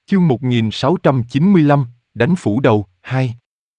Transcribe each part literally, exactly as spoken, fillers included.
Chương một nghìn sáu trăm chín mươi lăm, đánh phủ đầu, hai.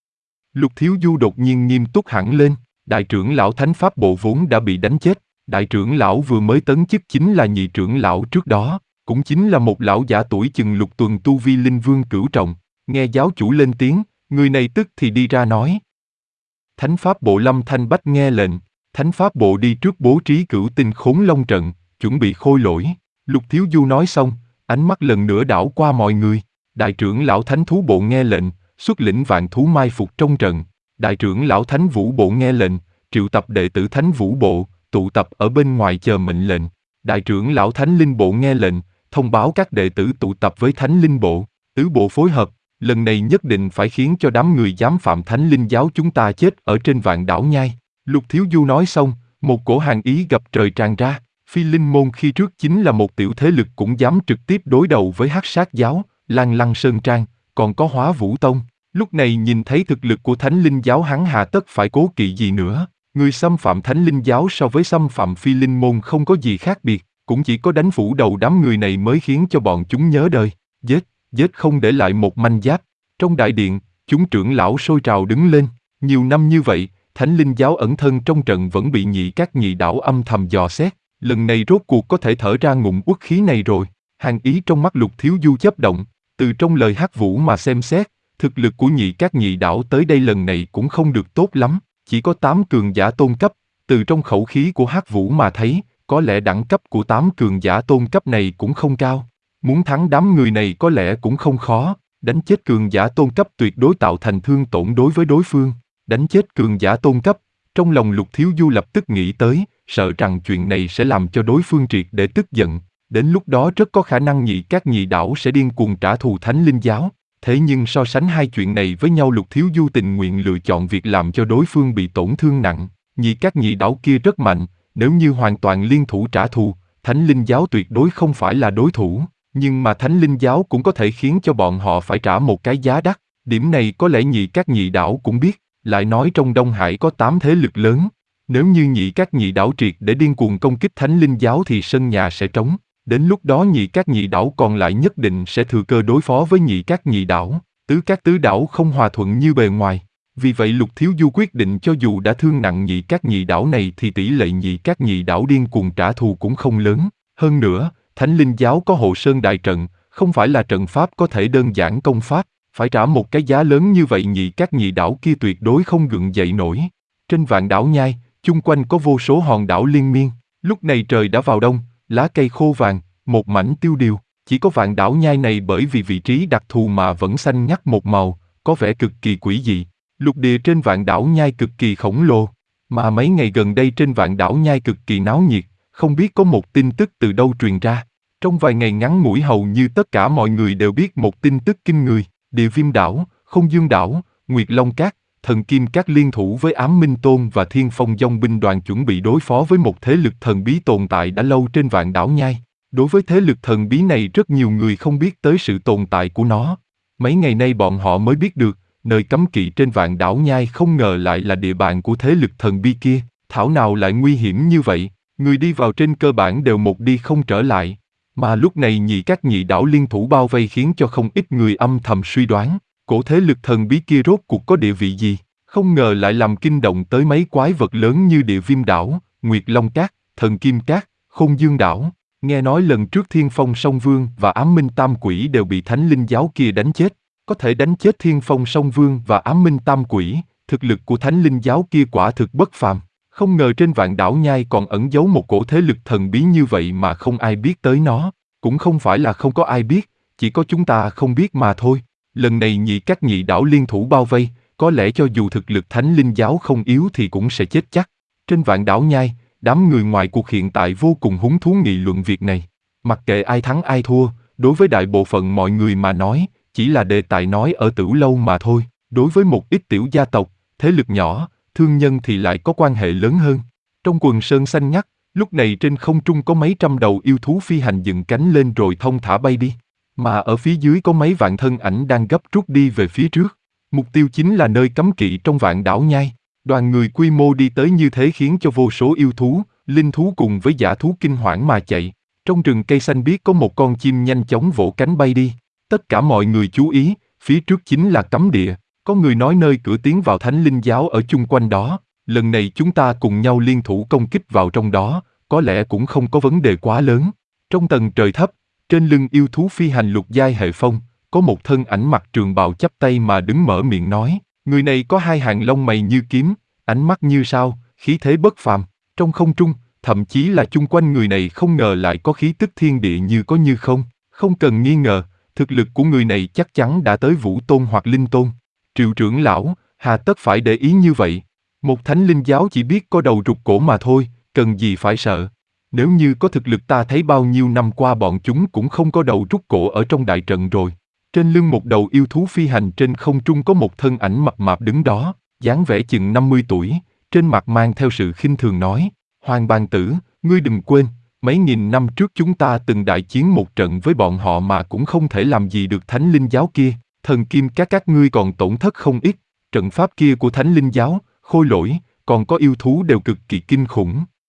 Lục Thiếu Du đột nhiên nghiêm túc hẳn lên, đại trưởng lão Thánh Pháp Bộ vốn đã bị đánh chết, đại trưởng lão vừa mới tấn chức chính là nhị trưởng lão trước đó, cũng chính là một lão giả tuổi chừng lục tuần tu vi linh vương cửu trọng, nghe giáo chủ lên tiếng, người này tức thì đi ra nói. Thánh Pháp Bộ Lâm Thanh Bách nghe lệnh, Thánh Pháp Bộ đi trước bố trí cửu tinh khốn long trận, chuẩn bị khôi lỗi. Lục Thiếu Du nói xong, ánh mắt lần nữa đảo qua mọi người. Đại trưởng lão Thánh Thú Bộ nghe lệnh, xuất lĩnh vạn thú mai phục trong trận. Đại trưởng lão Thánh Vũ Bộ nghe lệnh, triệu tập đệ tử Thánh Vũ Bộ, tụ tập ở bên ngoài chờ mệnh lệnh. Đại trưởng lão Thánh Linh Bộ nghe lệnh, thông báo các đệ tử tụ tập với Thánh Linh Bộ. Tứ bộ phối hợp, lần này nhất định phải khiến cho đám người dám phạm Thánh Linh giáo chúng ta chết ở trên vạn đảo nhai. Lục Thiếu Du nói xong, một cổ hàn ý ngập trời tràn ra. Phi Linh môn khi trước chính là một tiểu thế lực cũng dám trực tiếp đối đầu với Hắc Sát giáo, Lan Lăng Sơn Trang, còn có Hóa Vũ Tông. Lúc này nhìn thấy thực lực của Thánh Linh giáo hắn hà tất phải cố kỵ gì nữa. Người xâm phạm Thánh Linh giáo so với xâm phạm Phi Linh môn không có gì khác biệt, cũng chỉ có đánh phủ đầu đám người này mới khiến cho bọn chúng nhớ đời. Giết, giết không để lại một manh giáp. Trong đại điện, chúng trưởng lão sôi trào đứng lên. Nhiều năm như vậy, Thánh Linh giáo ẩn thân trong trận vẫn bị nhị các nhị đảo âm thầm dò xét. Lần này rốt cuộc có thể thở ra ngụm uất khí này rồi. Hàn ý trong mắt Lục Thiếu Du chớp động, từ trong lời Hắc Vũ mà xem xét, thực lực của nhị các nhị đảo tới đây lần này cũng không được tốt lắm, chỉ có tám cường giả tôn cấp, từ trong khẩu khí của Hắc Vũ mà thấy, có lẽ đẳng cấp của tám cường giả tôn cấp này cũng không cao. Muốn thắng đám người này có lẽ cũng không khó, đánh chết cường giả tôn cấp tuyệt đối tạo thành thương tổn đối với đối phương, đánh chết cường giả tôn cấp. Trong lòng Lục Thiếu Du lập tức nghĩ tới, sợ rằng chuyện này sẽ làm cho đối phương triệt để tức giận, đến lúc đó rất có khả năng nhị các nhị đảo sẽ điên cuồng trả thù Thánh Linh giáo. Thế nhưng so sánh hai chuyện này với nhau, Lục Thiếu Du tình nguyện lựa chọn việc làm cho đối phương bị tổn thương nặng. Nhị các nhị đảo kia rất mạnh, nếu như hoàn toàn liên thủ trả thù, Thánh Linh giáo tuyệt đối không phải là đối thủ, nhưng mà Thánh Linh giáo cũng có thể khiến cho bọn họ phải trả một cái giá đắt. Điểm này có lẽ nhị các nhị đảo cũng biết, lại nói trong Đông Hải có tám thế lực lớn. Nếu như nhị các nhị đảo triệt để điên cuồng công kích Thánh Linh giáo thì sân nhà sẽ trống, đến lúc đó nhị các nhị đảo còn lại nhất định sẽ thừa cơ đối phó với nhị các nhị đảo, tứ các tứ đảo không hòa thuận như bề ngoài. Vì vậy Lục Thiếu Du quyết định cho dù đã thương nặng nhị các nhị đảo này thì tỷ lệ nhị các nhị đảo điên cuồng trả thù cũng không lớn. Hơn nữa, Thánh Linh giáo có Hộ Sơn đại trận, không phải là trận pháp có thể đơn giản công pháp, phải trả một cái giá lớn như vậy nhị các nhị đảo kia tuyệt đối không gượng dậy nổi. Trên vạn đảo nhai, chung quanh có vô số hòn đảo liên miên, lúc này trời đã vào đông, lá cây khô vàng, một mảnh tiêu điều, chỉ có vạn đảo nhai này bởi vì vị trí đặc thù mà vẫn xanh ngắt một màu, có vẻ cực kỳ quỷ dị. Lục địa trên vạn đảo nhai cực kỳ khổng lồ, mà mấy ngày gần đây trên vạn đảo nhai cực kỳ náo nhiệt, không biết có một tin tức từ đâu truyền ra. Trong vài ngày ngắn ngủi hầu như tất cả mọi người đều biết một tin tức kinh người, Địa Viêm đảo, Không Dương đảo, Nguyệt Long Các, Thần Kim Các liên thủ với Ám Minh Tôn và Thiên Phong Dông binh đoàn chuẩn bị đối phó với một thế lực thần bí tồn tại đã lâu trên vạn đảo nhai. Đối với thế lực thần bí này rất nhiều người không biết tới sự tồn tại của nó. Mấy ngày nay bọn họ mới biết được, nơi cấm kỵ trên vạn đảo nhai không ngờ lại là địa bàn của thế lực thần bí kia, thảo nào lại nguy hiểm như vậy, người đi vào trên cơ bản đều một đi không trở lại. Mà lúc này nhị các nhị đảo liên thủ bao vây khiến cho không ít người âm thầm suy đoán, cổ thế lực thần bí kia rốt cuộc có địa vị gì, không ngờ lại làm kinh động tới mấy quái vật lớn như Địa Viêm đảo, Nguyệt Long Các, Thần Kim Các, Không Dương đảo. Nghe nói lần trước Thiên Phong Song Vương và Ám Minh Tam Quỷ đều bị Thánh Linh giáo kia đánh chết, có thể đánh chết Thiên Phong Song Vương và Ám Minh Tam Quỷ, thực lực của Thánh Linh giáo kia quả thực bất phàm. Không ngờ trên vạn đảo nhai còn ẩn giấu một cổ thế lực thần bí như vậy mà không ai biết tới nó, cũng không phải là không có ai biết, chỉ có chúng ta không biết mà thôi. Lần này nhị các nhị đảo liên thủ bao vây, có lẽ cho dù thực lực Thánh Linh giáo không yếu thì cũng sẽ chết chắc. Trên vạn đảo nhai, đám người ngoài cuộc hiện tại vô cùng hứng thú nghị luận việc này. Mặc kệ ai thắng ai thua, đối với đại bộ phận mọi người mà nói, chỉ là đề tài nói ở Tửu Lâu mà thôi. Đối với một ít tiểu gia tộc, thế lực nhỏ, thương nhân thì lại có quan hệ lớn hơn. Trong quần sơn xanh ngắt, lúc này trên không trung có mấy trăm đầu yêu thú phi hành dựng cánh lên rồi thông thả bay đi. Mà ở phía dưới có mấy vạn thân ảnh đang gấp rút đi về phía trước. Mục tiêu chính là nơi cấm kỵ trong vạn đảo nhai. Đoàn người quy mô đi tới như thế khiến cho vô số yêu thú, linh thú cùng với dã thú kinh hoảng mà chạy. Trong rừng cây xanh biếc có một con chim nhanh chóng vỗ cánh bay đi. Tất cả mọi người chú ý, phía trước chính là cấm địa, có người nói nơi cửa tiến vào thánh linh giáo ở chung quanh đó, lần này chúng ta cùng nhau liên thủ công kích vào trong đó, có lẽ cũng không có vấn đề quá lớn. Trong tầng trời thấp, trên lưng yêu thú phi hành lục giai hệ phong, có một thân ảnh mặc trường bào chắp tay mà đứng mở miệng nói, người này có hai hàng lông mày như kiếm, ánh mắt như sao, khí thế bất phàm, trong không trung, thậm chí là chung quanh người này không ngờ lại có khí tức thiên địa như có như không, không cần nghi ngờ, thực lực của người này chắc chắn đã tới vũ tôn hoặc linh tôn. Triệu trưởng lão, hà tất phải để ý như vậy, một thánh linh giáo chỉ biết có đầu rụt cổ mà thôi, cần gì phải sợ. Nếu như có thực lực ta thấy bao nhiêu năm qua bọn chúng cũng không có đầu rút cổ ở trong đại trận rồi. Trên lưng một đầu yêu thú phi hành trên không trung có một thân ảnh mập mạp đứng đó, dáng vẻ chừng năm mươi tuổi, trên mặt mang theo sự khinh thường nói, Hoàng Bàn Tử, ngươi đừng quên, mấy nghìn năm trước chúng ta từng đại chiến một trận với bọn họ mà cũng không thể làm gì được thánh linh giáo kia, thần kim các các ngươi còn tổn thất không ít, trận pháp kia của thánh linh giáo, khôi lỗi, còn có yêu thú đều cực kỳ kinh khủng,